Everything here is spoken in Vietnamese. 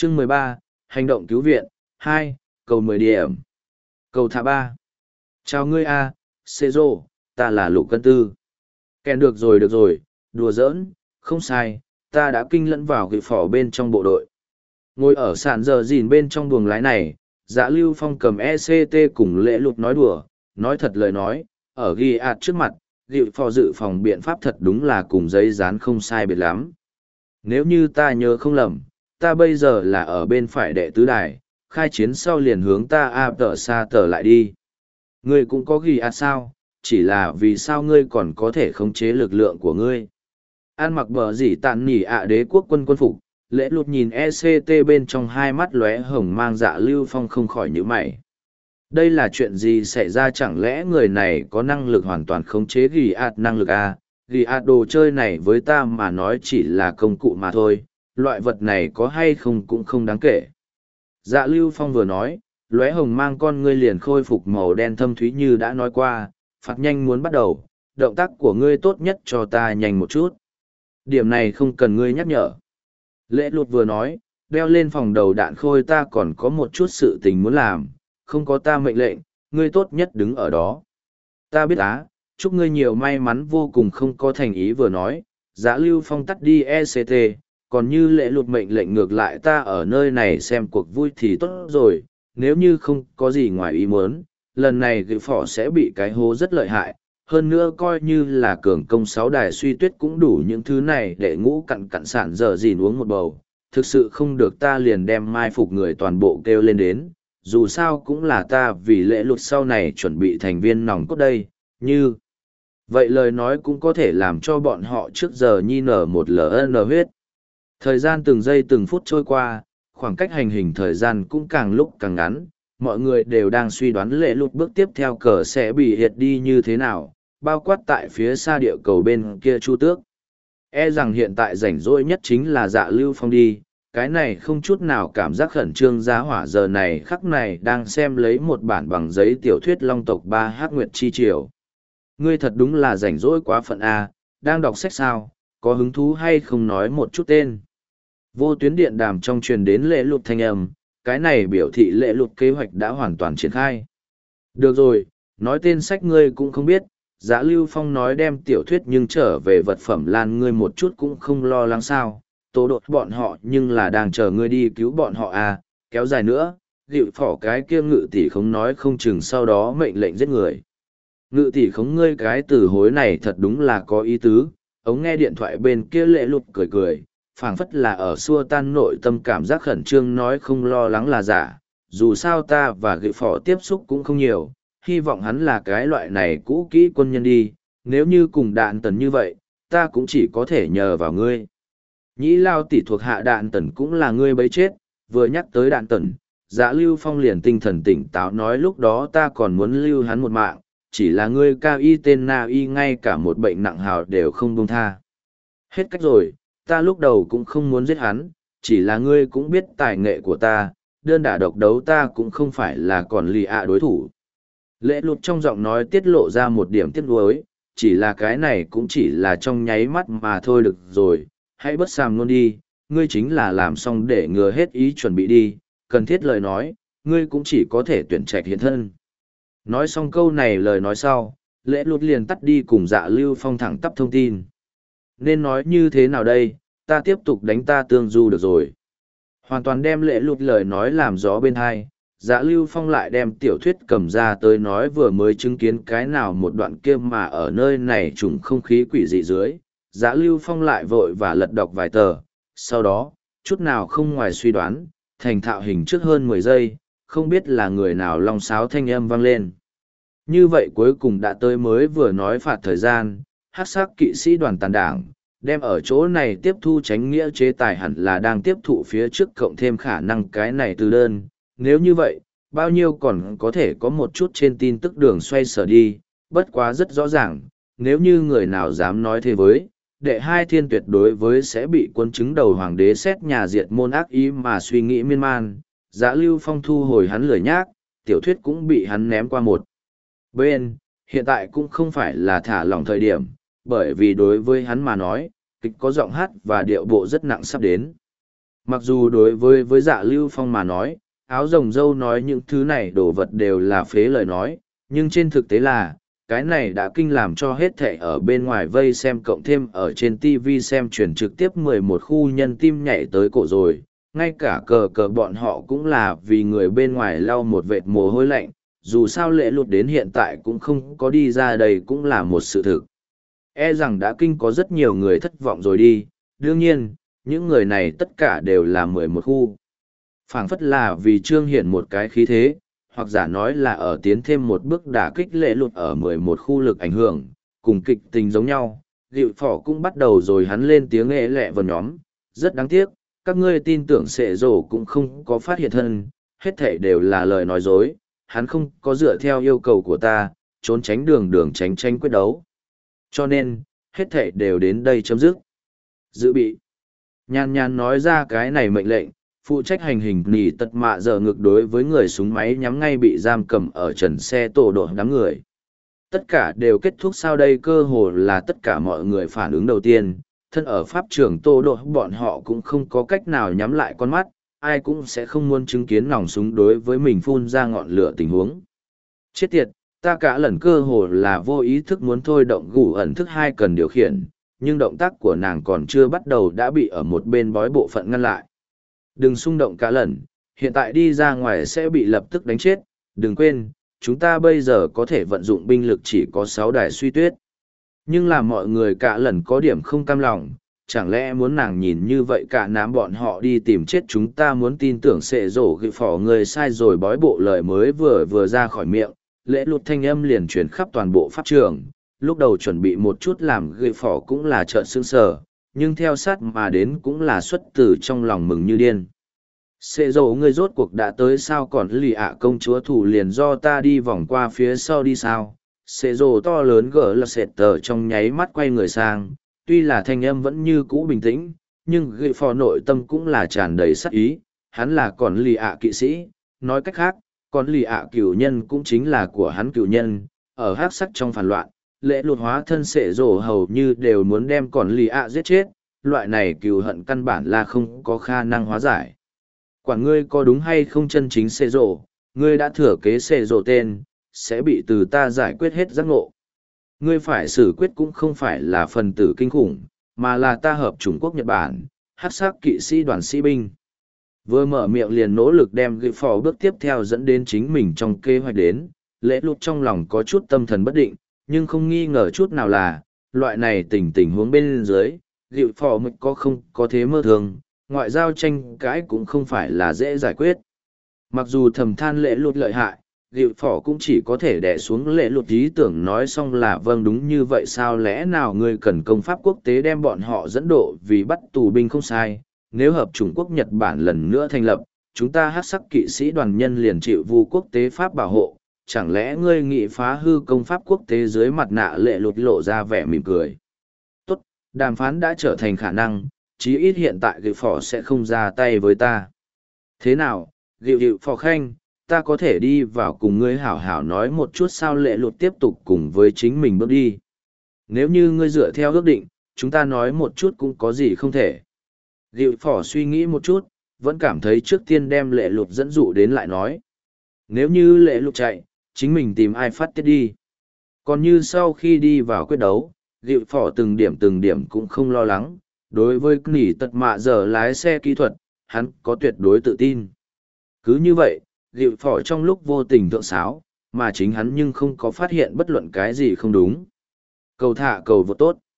Chương 13, hành động cứu viện. 2, cầu 10 điểm. Cầu thả 3. Chào ngươi a, Cezro, ta là Lục Cân Tư. Kèn được rồi, đùa giỡn, không sai, ta đã kinh lẫn vào gửi phỏ bên trong bộ đội. Ngồi ở sàn giờ dìn bên trong buồng lái này, Dạ Lưu Phong cầm ECT cùng Lễ Lục nói đùa, nói thật lời nói, ở ghi ạt trước mặt, gửi phỏ dự phòng biện pháp thật đúng là cùng giấy dán không sai biệt lắm. Nếu như ta nhớ không lầm, ta bây giờ là ở bên phải đệ tứ đài, khai chiến sau liền hướng ta áp tờ xa tờ lại đi. Ngươi cũng có ghi ạt sao, chỉ là vì sao ngươi còn có thể khống chế lực lượng của ngươi. An mặc bờ dỉ tàn nỉ đế quốc quân phục, Lễ Lục nhìn ECT bên trong hai mắt lóe hồng mang. Dạ Lưu Phong không khỏi nhíu mày. Đây là chuyện gì xảy ra, chẳng lẽ người này có năng lực hoàn toàn khống chế ghi ạt năng lực à? Ghi ạt đồ chơi này với ta mà nói chỉ là công cụ mà thôi, loại vật này có hay không cũng không đáng kể. Dạ Lưu Phong vừa nói, lóe hồng mang con ngươi liền khôi phục màu đen thâm thúy như đã nói qua, phạt nhanh muốn bắt đầu, động tác của ngươi tốt nhất cho ta nhanh một chút. Điểm này không cần ngươi nhắc nhở. Lễ Lục vừa nói, đeo lên phòng đầu đạn khôi, ta còn có một chút sự tình muốn làm, không có ta mệnh lệnh, ngươi tốt nhất đứng ở đó. Ta biết á, chúc ngươi nhiều may mắn vô cùng. Không có thành ý vừa nói, Dạ Lưu Phong tắt đi ECT, còn như Lễ Lục mệnh lệnh ngược lại ta ở nơi này xem cuộc vui thì tốt rồi, nếu như không có gì ngoài ý muốn, lần này gửi phỏ sẽ bị cái hố rất lợi hại, hơn nữa coi như là cường công 6 đài suy tuyết cũng đủ những thứ này để ngũ cặn cặn sản dở dìn uống một bầu, thực sự không được ta liền đem mai phục người toàn bộ kêu lên đến, dù sao cũng là ta vì Lễ Lục sau này chuẩn bị thành viên nòng cốt đây, như vậy lời nói cũng có thể làm cho bọn họ trước giờ nhi nở một LN huyết. Thời gian từng giây từng phút trôi qua, khoảng cách hành hình thời gian cũng càng lúc càng ngắn, mọi người đều đang suy đoán Lễ Lục bước tiếp theo cờ sẽ bị hiệt đi như thế nào, bao quát tại phía xa địa cầu bên kia Chu Tước. E rằng hiện tại rảnh rỗi nhất chính là Dạ Lưu Phong đi, cái này không chút nào cảm giác khẩn trương. Giá hỏa giờ này khắc này đang xem lấy một bản bằng giấy tiểu thuyết Long tộc 3 Hắc Nguyệt Chi Triều. Ngươi thật đúng là rảnh rỗi quá phận A, đang đọc sách sao, có hứng thú hay không nói một chút tên. Vô tuyến điện đàm trong truyền đến Lễ Lục thanh âm, cái này biểu thị Lễ Lục kế hoạch đã hoàn toàn triển khai. Được rồi, nói tên sách ngươi cũng không biết, Dạ Lưu Phong nói đem tiểu thuyết nhưng trở về vật phẩm lan ngươi một chút cũng không lo lắng sao, tố đột bọn họ nhưng là đang chờ ngươi đi cứu bọn họ à, kéo dài nữa, dịu phỏ cái kia ngự tỷ không nói không chừng sau đó mệnh lệnh giết người. Ngự tỷ không, ngươi cái từ hối này thật đúng là có ý tứ, ống nghe điện thoại bên kia Lễ Lục cười cười, phảng phất là ở xua tan nội tâm cảm giác khẩn trương, nói không lo lắng là giả, dù sao ta và gậy phỏ tiếp xúc cũng không nhiều, hy vọng hắn là cái loại này cũ kỹ quân nhân đi, nếu như cùng Đạn Tần như vậy, ta cũng chỉ có thể nhờ vào ngươi. Nhĩ Lao tỷ thuộc hạ Đạn Tần cũng là ngươi bấy chết, vừa nhắc tới Đạn Tần, Dạ Lưu Phong liền tinh thần tỉnh táo nói lúc đó ta còn muốn lưu hắn một mạng, chỉ là ngươi cao y tên na y ngay cả một bệnh nặng hào đều không buông tha. Hết cách rồi, ta lúc đầu cũng không muốn giết hắn, chỉ là ngươi cũng biết tài nghệ của ta, đơn đả độc đấu ta cũng không phải là còn lì đối thủ. Lễ Lục trong giọng nói tiết lộ ra một điểm tiếc nuối, chỉ là cái này cũng chỉ là trong nháy mắt mà thôi. Được rồi, hãy bất sàm luôn đi, ngươi chính là làm xong để ngừa hết ý chuẩn bị đi, cần thiết lời nói, ngươi cũng chỉ có thể tuyển trạch hiện thân. Nói xong câu này lời nói sau, Lễ Lục liền tắt đi cùng Dạ Lưu Phong thẳng tắp thông tin. Nên nói như thế nào đây, ta tiếp tục đánh ta tương du được rồi. Hoàn toàn đem Lễ Lục lời nói làm gió bên hai, Dạ Lưu Phong lại đem tiểu thuyết cầm ra tới nói vừa mới chứng kiến cái nào một đoạn kia mà ở nơi này trùng không khí quỷ dị dưới. Dạ Lưu Phong lại vội và lật đọc vài tờ, sau đó, chút nào không ngoài suy đoán, thành thạo hình trước hơn 10 giây, không biết là người nào long sáo thanh âm vang lên. Như vậy cuối cùng đã tới mới vừa nói phạt thời gian, hắc sắc kỵ sĩ đoàn tàn đảng, đem ở chỗ này tiếp thu tránh nghĩa chế tài hẳn là đang tiếp thụ phía trước cộng thêm khả năng cái này từ đơn. Nếu như vậy, bao nhiêu còn có thể có một chút trên tin tức đường xoay sở đi, bất quá rất rõ ràng, nếu như người nào dám nói thế với, đệ hai thiên tuyệt đối với sẽ bị quân chứng đầu hoàng đế xét nhà diệt môn ác ý mà suy nghĩ miên man. Dạ Lưu Phong thu hồi hắn lười nhác, tiểu thuyết cũng bị hắn ném qua một bên, hiện tại cũng không phải là thả lỏng thời điểm, bởi vì đối với hắn mà nói, kịch có giọng hát và điệu bộ rất nặng sắp đến. Mặc dù đối với Dạ Lưu Phong mà nói, áo rồng dâu nói những thứ này đồ vật đều là phế lời nói, nhưng trên thực tế là, cái này đã kinh làm cho hết thảy ở bên ngoài vây xem cộng thêm ở trên TV xem truyền trực tiếp 11 khu nhân tim nhảy tới cổ rồi, ngay cả cờ cờ bọn họ cũng là vì người bên ngoài lau một vệt mồ hôi lạnh, dù sao lễ lụt đến hiện tại cũng không có đi ra đây cũng là một sự thực. E rằng đã kinh có rất nhiều người thất vọng rồi đi, đương nhiên, những người này tất cả đều là 11 khu. Phảng phất là vì trương hiển một cái khí thế, hoặc giả nói là ở tiến thêm một bước đả kích lễ lụt ở 11 khu lực ảnh hưởng, cùng kịch tình giống nhau. Dịu phỏ cũng bắt đầu rồi hắn lên tiếng ế lẹ vào nhóm, rất đáng tiếc, các ngươi tin tưởng sệ rổ cũng không có phát hiện thân, hết thể đều là lời nói dối, hắn không có dựa theo yêu cầu của ta, trốn tránh đường tránh tranh quyết đấu. Cho nên, hết thể đều đến đây chấm dứt. Dự bị. Nhàn nhàn nói ra cái này mệnh lệnh, phụ trách hành hình nỉ tật mạ giờ ngược đối với người súng máy nhắm ngay bị giam cầm ở trần xe tổ đội đám người. Tất cả đều kết thúc sau đây cơ hồ là tất cả mọi người phản ứng đầu tiên, thân ở pháp trường tô đội bọn họ cũng không có cách nào nhắm lại con mắt, ai cũng sẽ không muốn chứng kiến nòng súng đối với mình phun ra ngọn lửa tình huống. Chết tiệt, ta cả lần cơ hồ là vô ý thức muốn thôi động gù ẩn thức hai cần điều khiển, nhưng động tác của nàng còn chưa bắt đầu đã bị ở một bên bói bộ phận ngăn lại. Đừng xung động cả lần, hiện tại đi ra ngoài sẽ bị lập tức đánh chết, đừng quên, chúng ta bây giờ có thể vận dụng binh lực chỉ có 6 đài suy tuyết. Nhưng là mọi người cả lần có điểm không cam lòng, chẳng lẽ muốn nàng nhìn như vậy cả nám bọn họ đi tìm chết chúng ta muốn tin tưởng sẽ rổ ghi phỏ người sai rồi bói bộ lời mới vừa ra khỏi miệng, lễ lụt thanh âm liền truyền khắp toàn bộ pháp trường, lúc đầu chuẩn bị một chút làm ghi phỏ cũng là trợn sương sờ, nhưng theo sát mà đến cũng là xuất từ trong lòng mừng như điên. Sẽ dỗ ngươi rốt cuộc đã tới sao còn lì ạ công chúa thủ liền do ta đi vòng qua phía sau đi sao. Sẽ dỗ to lớn gỡ là sệt tờ trong nháy mắt quay người sang, tuy là thanh âm vẫn như cũ bình tĩnh, nhưng ghi phò nội tâm cũng là tràn đầy sắc ý, hắn là còn lì ạ kỵ sĩ, nói cách khác, còn lì ạ cửu nhân cũng chính là của hắn cửu nhân, ở hắc sắc trong phản loạn, lễ lụt hóa thân sệ rổ hầu như đều muốn đem còn lì ạ giết chết, loại này cừu hận căn bản là không có khả năng hóa giải. Quản ngươi có đúng hay không chân chính sệ rổ, ngươi đã thừa kế sệ rổ tên, sẽ bị từ ta giải quyết hết giác ngộ. Ngươi phải xử quyết cũng không phải là phần tử kinh khủng, mà là ta hợp Trung Quốc Nhật Bản, hắc sắc kỵ sĩ đoàn sĩ binh. Vừa mở miệng liền nỗ lực đem ghi phò bước tiếp theo dẫn đến chính mình trong kế hoạch đến, lễ lụt trong lòng có chút tâm thần bất định, nhưng không nghi ngờ chút nào là, loại này tình huống bên dưới, ghi phò mới không có thế mơ thường, ngoại giao tranh cãi cũng không phải là dễ giải quyết. Mặc dù thầm than lễ lụt lợi hại, ghi phò cũng chỉ có thể đè xuống lễ lụt ý tưởng nói xong là vâng đúng như vậy sao lẽ nào ngươi cần công pháp quốc tế đem bọn họ dẫn độ vì bắt tù binh không sai. Nếu hợp Trung Quốc Nhật Bản lần nữa thành lập, chúng ta hắc sắc kỵ sĩ đoàn nhân liền chịu vu quốc tế pháp bảo hộ, chẳng lẽ ngươi nghị phá hư công pháp quốc tế dưới mặt nạ lệ lụt lộ ra vẻ mỉm cười. Tốt, đàm phán đã trở thành khả năng, chí ít hiện tại gịu phỏ sẽ không ra tay với ta. Thế nào, gịu phỏ khanh, ta có thể đi vào cùng ngươi hảo hảo nói một chút sao lệ lụt tiếp tục cùng với chính mình bước đi. Nếu như ngươi dựa theo ước định, chúng ta nói một chút cũng có gì không thể. Gịu phỏ suy nghĩ một chút, vẫn cảm thấy trước tiên đem lệ lụt dẫn dụ đến lại nói. Nếu như lệ lụt chạy, chính mình tìm ai phát tiết đi. Còn như sau khi đi vào quyết đấu, gịu phỏ từng điểm cũng không lo lắng. Đối với nỉ tật mạ giờ lái xe kỹ thuật, hắn có tuyệt đối tự tin. Cứ như vậy, gịu phỏ trong lúc vô tình thượng sáo, mà chính hắn nhưng không có phát hiện bất luận cái gì không đúng. Cầu thả cầu vô tốt.